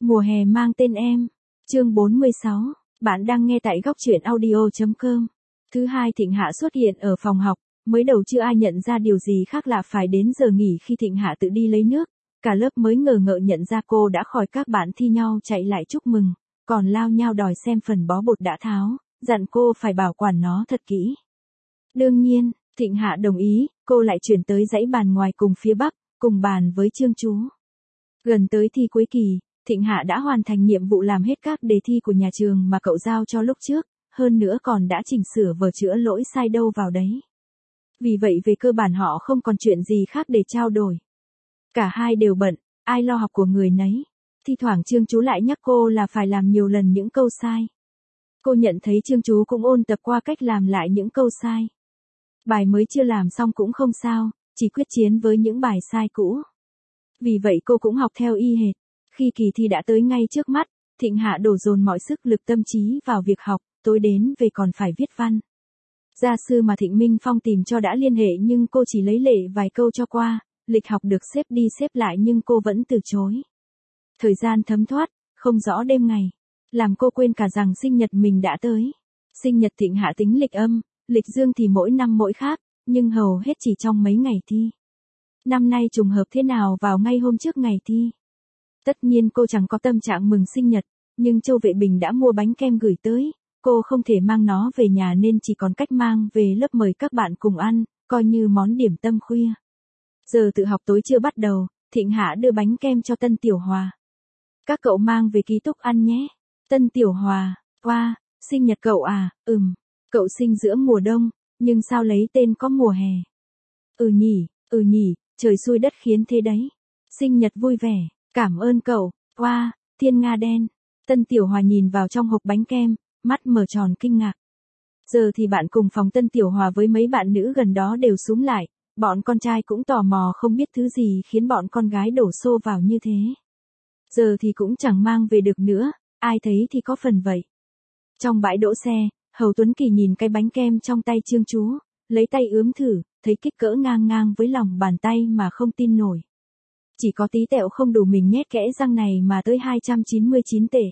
Mùa hè mang tên em. Chương 46. Bạn đang nghe tại góc truyện audio.com. Thứ hai Thịnh Hạ xuất hiện ở phòng học, mới đầu chưa ai nhận ra điều gì khác lạ phải đến giờ nghỉ khi Thịnh Hạ tự đi lấy nước. Cả lớp mới ngờ ngợ nhận ra cô đã khỏi, các bạn thi nhau chạy lại chúc mừng, còn lao nhau đòi xem phần bó bột đã tháo, dặn cô phải bảo quản nó thật kỹ. Đương nhiên, Thịnh Hạ đồng ý, cô lại chuyển tới dãy bàn ngoài cùng phía bắc, cùng bàn với Trương Chú. Gần tới thi cuối kỳ, Thịnh Hạ đã hoàn thành nhiệm vụ làm hết các đề thi của nhà trường mà cậu giao cho lúc trước, hơn nữa còn đã chỉnh sửa vở chữa lỗi sai đâu vào đấy. Vì vậy về cơ bản họ không còn chuyện gì khác để trao đổi. Cả hai đều bận, ai lo học của người nấy. Thi thoảng Trương Chú lại nhắc cô là phải làm nhiều lần những câu sai. Cô nhận thấy Trương Chú cũng ôn tập qua cách làm lại những câu sai. Bài mới chưa làm xong cũng không sao, chỉ quyết chiến với những bài sai cũ. Vì vậy cô cũng học theo y hệt. Khi kỳ thi đã tới ngay trước mắt, Thịnh Hạ đổ dồn mọi sức lực tâm trí vào việc học, tối đến về còn phải viết văn. Gia sư mà Thịnh Minh Phong tìm cho đã liên hệ nhưng cô chỉ lấy lệ vài câu cho qua, lịch học được xếp đi xếp lại nhưng cô vẫn từ chối. Thời gian thấm thoát, không rõ đêm ngày, làm cô quên cả rằng sinh nhật mình đã tới. Sinh nhật Thịnh Hạ tính lịch âm, lịch dương thì mỗi năm mỗi khác, nhưng hầu hết chỉ trong mấy ngày thi. Năm nay trùng hợp thế nào vào ngay hôm trước ngày thi. Tất nhiên cô chẳng có tâm trạng mừng sinh nhật, nhưng Châu Vệ Bình đã mua bánh kem gửi tới, cô không thể mang nó về nhà nên chỉ còn cách mang về lớp mời các bạn cùng ăn, coi như món điểm tâm khuya. Giờ tự học tối chưa bắt đầu, Thịnh Hạ đưa bánh kem cho Tân Tiểu Hòa. Các cậu mang về ký túc ăn nhé. Tân Tiểu Hòa, wow, sinh nhật cậu à, cậu sinh giữa mùa đông, nhưng sao lấy tên có mùa hè. Ừ nhỉ, trời xui đất khiến thế đấy. Sinh nhật vui vẻ, cảm ơn cậu, wow, thiên nga đen. Tân Tiểu Hòa nhìn vào trong hộp bánh kem, mắt mở tròn kinh ngạc. Giờ thì bạn cùng phòng Tân Tiểu Hòa với mấy bạn nữ gần đó đều súm lại, bọn con trai cũng tò mò không biết thứ gì khiến bọn con gái đổ xô vào như thế. Giờ thì cũng chẳng mang về được nữa, ai thấy thì có phần vậy. Trong bãi đỗ xe, Hầu Tuấn Kỳ nhìn cái bánh kem trong tay Trương Chú, lấy tay ướm thử, thấy kích cỡ ngang ngang với lòng bàn tay mà không tin nổi. Chỉ có tí tẹo không đủ mình nhét kẽ răng này mà tới 299 tệ.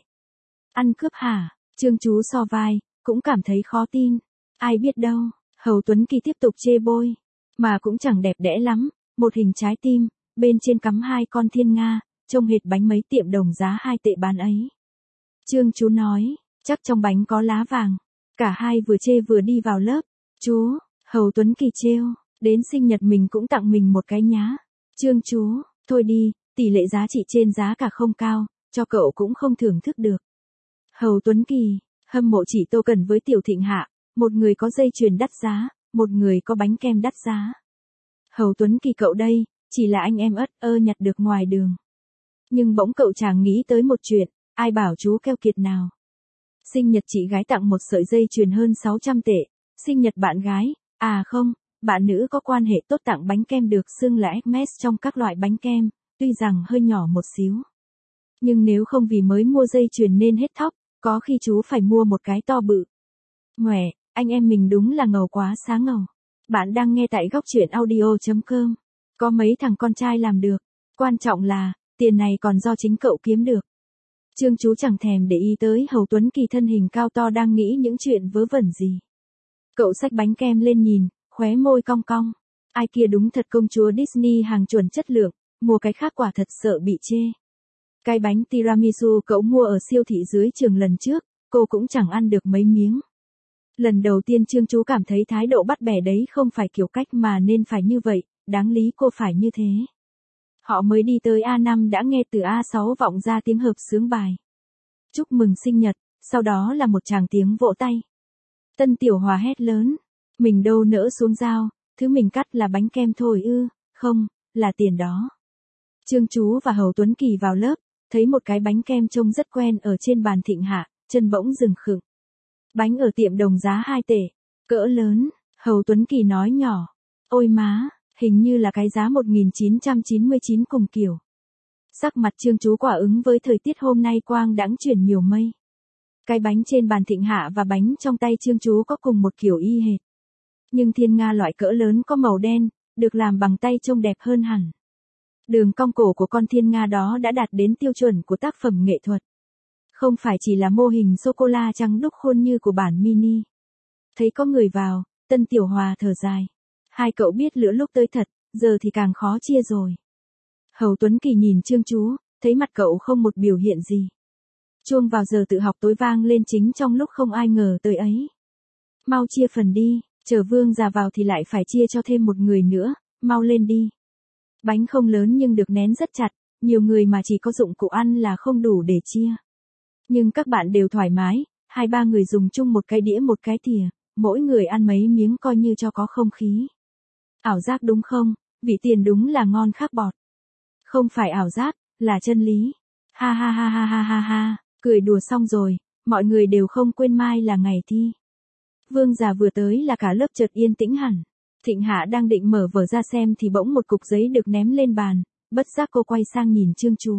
Ăn cướp hả? Trương Chú so vai, cũng cảm thấy khó tin. Ai biết đâu, Hầu Tuấn Kỳ tiếp tục chê bôi. Mà cũng chẳng đẹp đẽ lắm, một hình trái tim, bên trên cắm hai con thiên nga, trông hệt bánh mấy tiệm đồng giá 2 tệ bán ấy. Trương Chú nói, chắc trong bánh có lá vàng. Cả hai vừa chê vừa đi vào lớp. Chú, Hầu Tuấn Kỳ trêu, đến sinh nhật mình cũng tặng mình một cái nhá. Trương Chú, thôi đi, tỷ lệ giá trị trên giá cả không cao, cho cậu cũng không thưởng thức được. Hầu Tuấn Kỳ, hâm mộ chỉ Tô Cần với Tiểu Thịnh Hạ, một người có dây chuyền đắt giá, một người có bánh kem đắt giá. Hầu Tuấn Kỳ cậu đây, chỉ là anh em ất ơ nhặt được ngoài đường. Nhưng bỗng cậu chàng nghĩ tới một chuyện, ai bảo chú keo kiệt nào. Sinh nhật chị gái tặng một sợi dây chuyền hơn 600 tệ, sinh nhật bạn gái, à không, bạn nữ có quan hệ tốt tặng bánh kem được xưng là Hermes trong các loại bánh kem, tuy rằng hơi nhỏ một xíu. Nhưng nếu không vì mới mua dây chuyền nên hết thóc, có khi chú phải mua một cái to bự. Ngoẻ, anh em mình đúng là ngầu quá sáng ngầu. Bạn đang nghe tại góc truyện audio.com. Có mấy thằng con trai làm được. Quan trọng là, tiền này còn do chính cậu kiếm được. Trương Chú chẳng thèm để ý tới Hầu Tuấn Kỳ thân hình cao to đang nghĩ những chuyện vớ vẩn gì. Cậu xách bánh kem lên nhìn, khóe môi cong cong. Ai kia đúng thật công chúa Disney hàng chuẩn chất lượng, mua cái khác quả thật sợ bị chê. Cái bánh tiramisu cậu mua ở siêu thị dưới trường lần trước, cô cũng chẳng ăn được mấy miếng. Lần đầu tiên Trương Chú cảm thấy thái độ bắt bẻ đấy không phải kiểu cách mà nên phải như vậy, đáng lý cô phải như thế. Họ mới đi tới A5 đã nghe từ A6 vọng ra tiếng hợp xướng bài. Chúc mừng sinh nhật, sau đó là một tràng tiếng vỗ tay. Tân Tiểu Hòa hét lớn, mình đâu nỡ xuống dao, thứ mình cắt là bánh kem thôi ư, không, là tiền đó. Trương Chú và Hầu Tuấn Kỳ vào lớp, thấy một cái bánh kem trông rất quen ở trên bàn Thịnh Hạ, chân bỗng dừng khựng. Bánh ở tiệm đồng giá 2 tệ, cỡ lớn, Hầu Tuấn Kỳ nói nhỏ. Ôi má, hình như là cái giá 1999 cùng kiểu. Sắc mặt Trương Chú quả ứng với thời tiết hôm nay quang đãng chuyển nhiều mây. Cái bánh trên bàn Thịnh Hạ và bánh trong tay Trương Chú có cùng một kiểu y hệt. Nhưng thiên nga loại cỡ lớn có màu đen, được làm bằng tay trông đẹp hơn hẳn. Đường cong cổ của con thiên nga đó đã đạt đến tiêu chuẩn của tác phẩm nghệ thuật. Không phải chỉ là mô hình sô-cô-la trắng đúc khuôn như của bản mini. Thấy có người vào, Tân Tiểu Hòa thở dài. Hai cậu biết lửa lúc tới thật, giờ thì càng khó chia rồi. Hầu Tuấn Kỳ nhìn Trương Chú, thấy mặt cậu không một biểu hiện gì. Chuông vào giờ tự học tối vang lên chính trong lúc không ai ngờ tới ấy. Mau chia phần đi, chờ Vương già vào thì lại phải chia cho thêm một người nữa, mau lên đi. Bánh không lớn nhưng được nén rất chặt, nhiều người mà chỉ có dụng cụ ăn là không đủ để chia. Nhưng các bạn đều thoải mái, 2-3 người dùng chung một cái đĩa một cái thìa, mỗi người ăn mấy miếng coi như cho có không khí. Ảo giác đúng không, vị tiền đúng là ngon khác bọt. Không phải ảo giác, là chân lý. Ha ha ha ha ha ha ha, cười đùa xong rồi, mọi người đều không quên mai là ngày thi. Vương già vừa tới là cả lớp chợt yên tĩnh hẳn. Thịnh Hạ đang định mở vở ra xem thì bỗng một cục giấy được ném lên bàn, bất giác cô quay sang nhìn Trương Chú.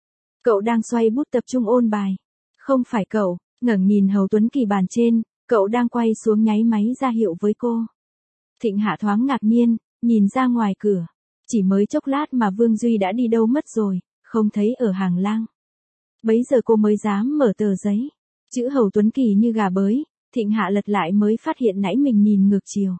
Cậu đang xoay bút tập trung ôn bài. Không phải cậu, ngẩng nhìn Hầu Tuấn Kỳ bàn trên, cậu đang quay xuống nháy máy ra hiệu với cô. Thịnh Hạ thoáng ngạc nhiên, nhìn ra ngoài cửa. Chỉ mới chốc lát mà Vương Duy đã đi đâu mất rồi, không thấy ở hàng lang. Bấy giờ cô mới dám mở tờ giấy. Chữ Hầu Tuấn Kỳ như gà bới, Thịnh Hạ lật lại mới phát hiện nãy mình nhìn ngược chiều.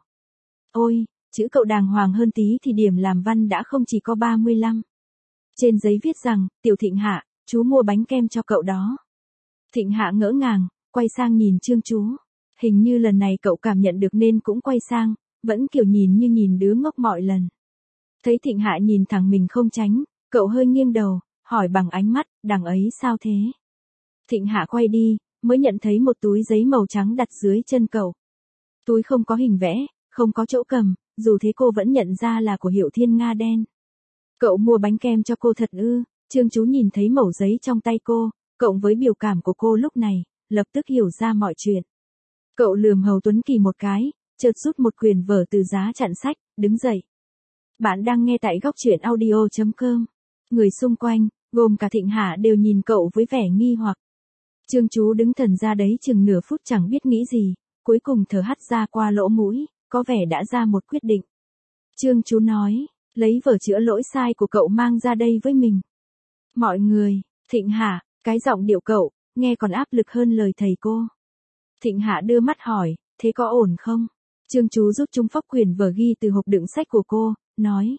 Ôi, chữ cậu đàng hoàng hơn tí thì điểm làm văn đã không chỉ có 35. Trên giấy viết rằng, Tiểu Thịnh Hạ, chú mua bánh kem cho cậu đó. Thịnh Hạ ngỡ ngàng, quay sang nhìn Trương Chú. Hình như lần này cậu cảm nhận được nên cũng quay sang, vẫn kiểu nhìn như nhìn đứa ngốc mọi lần. Thấy Thịnh Hạ nhìn thẳng mình không tránh, cậu hơi nghiêng đầu, hỏi bằng ánh mắt, đằng ấy sao thế? Thịnh Hạ quay đi, mới nhận thấy một túi giấy màu trắng đặt dưới chân cậu. Túi không có hình vẽ, không có chỗ cầm, dù thế cô vẫn nhận ra là của hiệu Thiên Nga đen. Cậu mua bánh kem cho cô thật ư? Trương Chú nhìn thấy mẩu giấy trong tay cô, cộng với biểu cảm của cô lúc này, lập tức hiểu ra mọi chuyện. Cậu lườm Hầu Tuấn Kỳ một cái, chợt rút một quyển vở từ giá chặn sách, đứng dậy. Bạn đang nghe tại góc truyện audio.com. Người xung quanh, gồm cả Thịnh Hạ đều nhìn cậu với vẻ nghi hoặc. Trương Chú đứng thần ra đấy chừng nửa phút chẳng biết nghĩ gì, cuối cùng thở hắt ra qua lỗ mũi, có vẻ đã ra một quyết định. Trương Chú nói, lấy vở chữa lỗi sai của cậu mang ra đây với mình. Mọi người, Thịnh Hạ, cái giọng điệu cậu, nghe còn áp lực hơn lời thầy cô. Thịnh Hạ đưa mắt hỏi, thế có ổn không? Trương Chú rút chung phóc quyển vở ghi từ hộp đựng sách của cô, nói.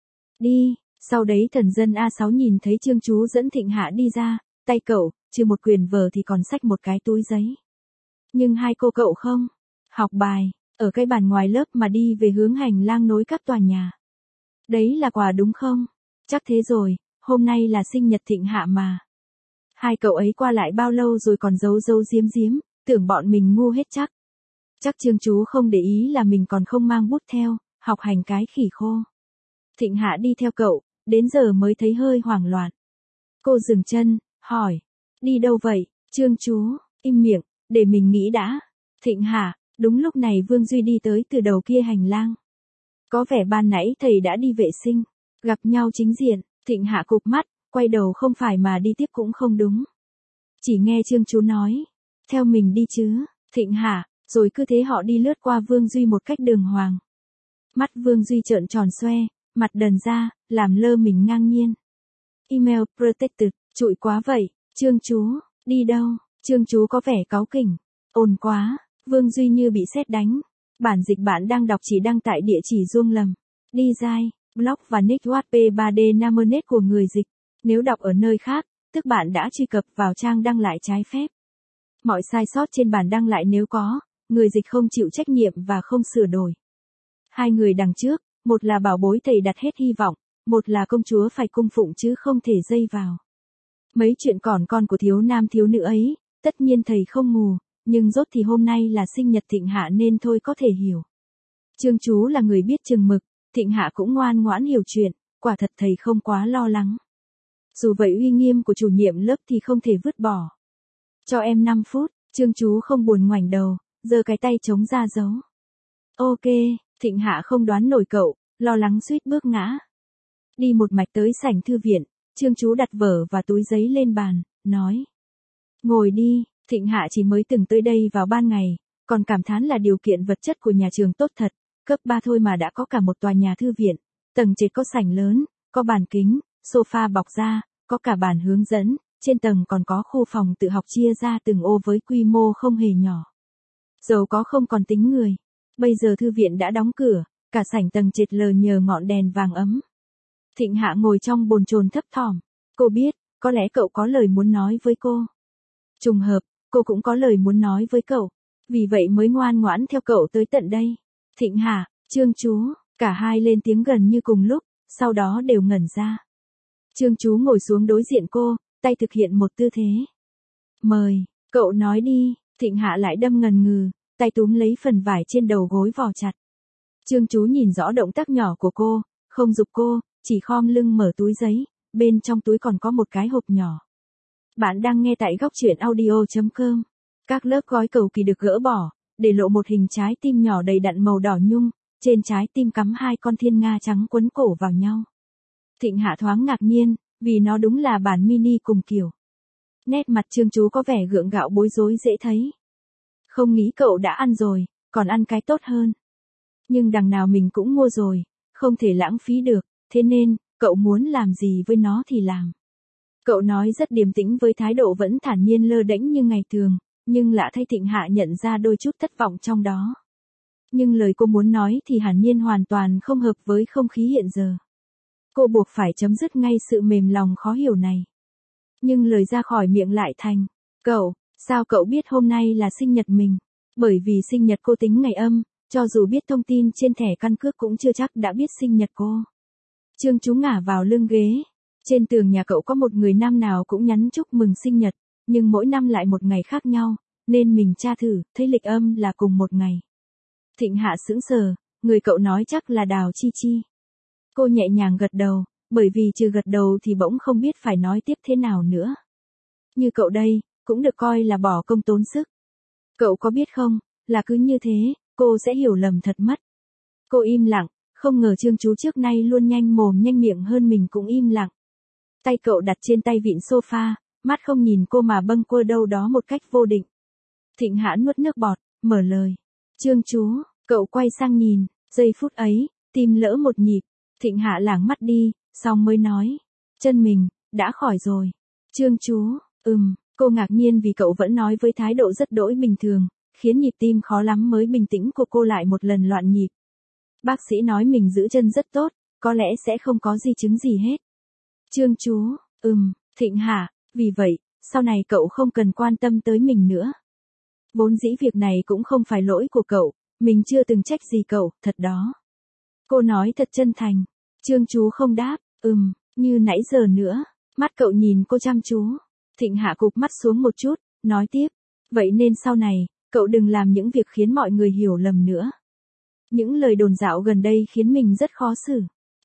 Đi, sau đấy thần dân A6 nhìn thấy Trương Chú dẫn Thịnh Hạ đi ra, tay cậu, trừ một quyển vở thì còn xách một cái túi giấy. Nhưng hai cô cậu không, học bài, ở cái bàn ngoài lớp mà đi về hướng hành lang nối các tòa nhà. Đấy là quà đúng không? Chắc thế rồi, hôm nay là sinh nhật Thịnh Hạ mà. Hai cậu ấy qua lại bao lâu rồi còn giấu giấu giếm giếm, tưởng bọn mình ngu hết chắc. Chắc Trương Chú không để ý là mình còn không mang bút theo, học hành cái khỉ khô. Thịnh Hạ đi theo cậu, đến giờ mới thấy hơi hoảng loạn. Cô dừng chân, hỏi, đi đâu vậy, Trương Chú, im miệng, để mình nghĩ đã. Thịnh Hạ, đúng lúc này Vương Duy đi tới từ đầu kia hành lang. Có vẻ ban nãy thầy đã đi vệ sinh, gặp nhau chính diện, Thịnh Hạ cụp mắt, quay đầu không phải mà đi tiếp cũng không đúng. Chỉ nghe Trương Chú nói, theo mình đi chứ, Thịnh Hạ, rồi cứ thế họ đi lướt qua Vương Duy một cách đường hoàng. Mắt Vương Duy trợn tròn xoe, mặt đần ra, làm lơ mình ngang nhiên. Email protected, trụi quá vậy, Trương Chú, đi đâu? Trương Chú có vẻ cáu kỉnh. Ồn quá, Vương Duy như bị sét đánh. Bản dịch bạn đang đọc chỉ đăng tại địa chỉ Duông lầm. Đi dai, blog và nick WP3D Namernet của người dịch. Nếu đọc ở nơi khác, tức bạn đã truy cập vào trang đăng lại trái phép. Mọi sai sót trên bản đăng lại nếu có, người dịch không chịu trách nhiệm và không sửa đổi. Hai người đằng trước, một là bảo bối thầy đặt hết hy vọng, một là công chúa phải cung phụng chứ không thể dây vào. Mấy chuyện còn con của thiếu nam thiếu nữ ấy, tất nhiên thầy không mù, nhưng rốt thì hôm nay là sinh nhật Thịnh Hạ nên thôi có thể hiểu. Trương Chú là người biết chừng mực, Thịnh Hạ cũng ngoan ngoãn hiểu chuyện, quả thật thầy không quá lo lắng. Dù vậy uy nghiêm của chủ nhiệm lớp thì không thể vứt bỏ. Cho em 5 phút, Trương Chú không buồn ngoảnh đầu, giơ cái tay chống ra dấu. Ok, Thịnh Hạ không đoán nổi cậu, lo lắng suýt bước ngã. Đi một mạch tới sảnh thư viện, Trương Chú đặt vở và túi giấy lên bàn, nói. Ngồi đi, Thịnh Hạ chỉ mới từng tới đây vào ban ngày, còn cảm thán là điều kiện vật chất của nhà trường tốt thật, cấp 3 thôi mà đã có cả một tòa nhà thư viện, tầng trệt có sảnh lớn, có bàn kính, sofa bọc da, có cả bản hướng dẫn, trên tầng còn có khu phòng tự học chia ra từng ô với quy mô không hề nhỏ. Giàu có không còn tính người. Bây giờ thư viện đã đóng cửa, cả sảnh tầng trệt lờ nhờ ngọn đèn vàng ấm. Thịnh Hạ ngồi trong bồn chồn thấp thỏm. Cô biết, có lẽ cậu có lời muốn nói với cô. Trùng hợp, cô cũng có lời muốn nói với cậu. Vì vậy mới ngoan ngoãn theo cậu tới tận đây. Thịnh Hạ, Trương Chú, cả hai lên tiếng gần như cùng lúc, sau đó đều ngẩn ra. Trương Chú ngồi xuống đối diện cô, tay thực hiện một tư thế. Mời, cậu nói đi. Thịnh Hạ lại đâm ngần ngừ, tay túm lấy phần vải trên đầu gối vò chặt. Trương Chú nhìn rõ động tác nhỏ của cô, không giục cô, chỉ khom lưng mở túi giấy, bên trong túi còn có một cái hộp nhỏ. Bạn đang nghe tại góc truyện audio.com. Các lớp gói cầu kỳ được gỡ bỏ, để lộ một hình trái tim nhỏ đầy đặn màu đỏ nhung, trên trái tim cắm hai con thiên nga trắng quấn cổ vào nhau. Thịnh Hạ thoáng ngạc nhiên, vì nó đúng là bản mini cùng kiểu. Nét mặt Trương Chú có vẻ gượng gạo bối rối dễ thấy. Không nghĩ cậu đã ăn rồi, còn ăn cái tốt hơn. Nhưng đằng nào mình cũng mua rồi, không thể lãng phí được, thế nên, cậu muốn làm gì với nó thì làm. Cậu nói rất điềm tĩnh với thái độ vẫn thản nhiên lơ đễnh như ngày thường, nhưng lạ thay Thịnh Hạ nhận ra đôi chút thất vọng trong đó. Nhưng lời cô muốn nói thì hẳn nhiên hoàn toàn không hợp với không khí hiện giờ. Cô buộc phải chấm dứt ngay sự mềm lòng khó hiểu này. Nhưng lời ra khỏi miệng lại thành, cậu, sao cậu biết hôm nay là sinh nhật mình? Bởi vì sinh nhật cô tính ngày âm, cho dù biết thông tin trên thẻ căn cước cũng chưa chắc đã biết sinh nhật cô. Trương Chú ngả vào lưng ghế. Trên tường nhà cậu có một người năm nào cũng nhắn chúc mừng sinh nhật, nhưng mỗi năm lại một ngày khác nhau, nên mình tra thử, thấy lịch âm là cùng một ngày. Thịnh Hạ sững sờ, người cậu nói chắc là Đào Chi Chi. Cô nhẹ nhàng gật đầu, bởi vì trừ gật đầu thì bỗng không biết phải nói tiếp thế nào nữa. Như cậu đây, cũng được coi là bỏ công tốn sức. Cậu có biết không, là cứ như thế, cô sẽ hiểu lầm thật mất. Cô im lặng, không ngờ Trương Chú trước nay luôn nhanh mồm nhanh miệng hơn mình cũng im lặng. Tay cậu đặt trên tay vịn sofa, mắt không nhìn cô mà bâng quơ đâu đó một cách vô định. Thịnh Hạ nuốt nước bọt, mở lời. Trương Chú, cậu quay sang nhìn, giây phút ấy, tim lỡ một nhịp. Thịnh Hạ lảng mắt đi, xong mới nói. Chân mình, đã khỏi rồi. Trương Chú, cô ngạc nhiên vì cậu vẫn nói với thái độ rất đỗi bình thường, khiến nhịp tim khó lắm mới bình tĩnh của cô lại một lần loạn nhịp. Bác sĩ nói mình giữ chân rất tốt, có lẽ sẽ không có di chứng gì hết. Trương Chú, Thịnh Hạ, vì vậy, sau này cậu không cần quan tâm tới mình nữa. Vốn dĩ việc này cũng không phải lỗi của cậu, mình chưa từng trách gì cậu, thật đó. Cô nói thật chân thành. Trương Chú không đáp, như nãy giờ nữa. Mắt cậu nhìn cô chăm chú. Thịnh Hạ cụp mắt xuống một chút, nói tiếp. Vậy nên sau này, cậu đừng làm những việc khiến mọi người hiểu lầm nữa. Những lời đồn dạo gần đây khiến mình rất khó xử.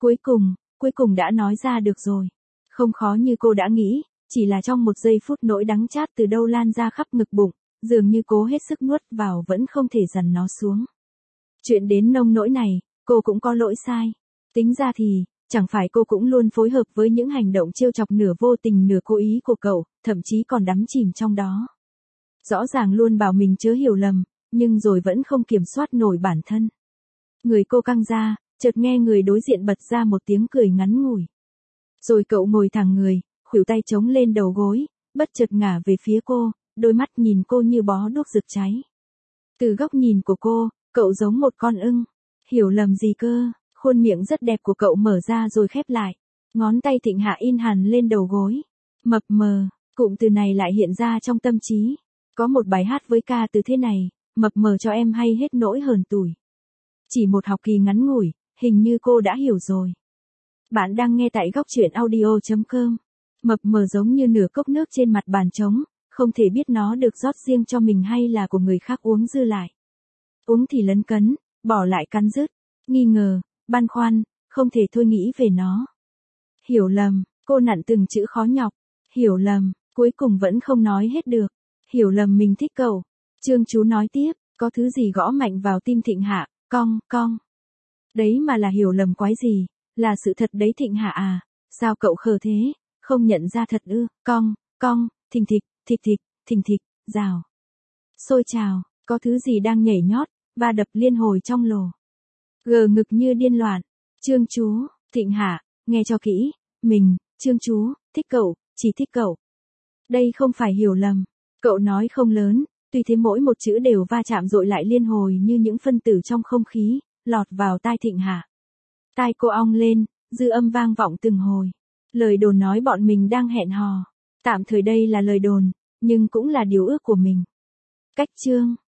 Cuối cùng đã nói ra được rồi. Không khó như cô đã nghĩ, chỉ là trong một giây phút nỗi đắng chát từ đâu lan ra khắp ngực bụng, dường như cố hết sức nuốt vào vẫn không thể dằn nó xuống. Chuyện đến nông nỗi này, cô cũng có lỗi sai. Tính ra thì, chẳng phải cô cũng luôn phối hợp với những hành động trêu chọc nửa vô tình nửa cố ý của cậu, thậm chí còn đắm chìm trong đó. Rõ ràng luôn bảo mình chớ hiểu lầm, nhưng rồi vẫn không kiểm soát nổi bản thân. Người cô căng ra, chợt nghe người đối diện bật ra một tiếng cười ngắn ngủi. Rồi cậu ngồi thẳng người, khuỷu tay chống lên đầu gối, bất chợt ngả về phía cô, đôi mắt nhìn cô như bó đuốc rực cháy. Từ góc nhìn của cô, cậu giống một con ưng. Hiểu lầm gì cơ? Khuôn miệng rất đẹp của cậu mở ra rồi khép lại. Ngón tay Thịnh Hạ in hẳn lên đầu gối. Mập mờ, cụm từ này lại hiện ra trong tâm trí. Có một bài hát với ca từ thế này, mập mờ cho em hay hết nỗi hờn tủi. Chỉ một học kỳ ngắn ngủi, hình như cô đã hiểu rồi. Bạn đang nghe tại góc truyện audio.com. Mập mờ giống như nửa cốc nước trên mặt bàn trống, không thể biết nó được rót riêng cho mình hay là của người khác uống dư lại. Uống thì lấn cấn, bỏ lại cắn rứt, nghi ngờ, băn khoăn, không thể thôi nghĩ về nó. Hiểu lầm, cô nặn từng chữ khó nhọc. Hiểu lầm, cuối cùng vẫn không nói hết được. Hiểu lầm mình thích cậu. Trương Chú nói tiếp, có thứ gì gõ mạnh vào tim Thịnh Hạ, cong. Đấy mà là hiểu lầm quái gì, là sự thật đấy Thịnh Hạ à, sao cậu khờ thế, không nhận ra thật ư, cong, thình thịch, rào. Sôi trào, có thứ gì đang nhảy nhót, và đập liên hồi trong lồ. Gờ ngực như điên loạn. Trương Chú, Thịnh Hạ, Nghe cho kỹ, mình, Trương chú, thích cậu, chỉ thích cậu. Đây không phải hiểu lầm. Cậu nói không lớn, tuy thế mỗi một chữ đều va chạm dội lại liên hồi như những phân tử trong không khí, lọt vào tai Thịnh Hạ. Tai cô ong lên, dư âm vang vọng từng hồi. Lời đồn nói bọn mình đang hẹn hò. Tạm thời đây là lời đồn, nhưng cũng là điều ước của mình. Cách chương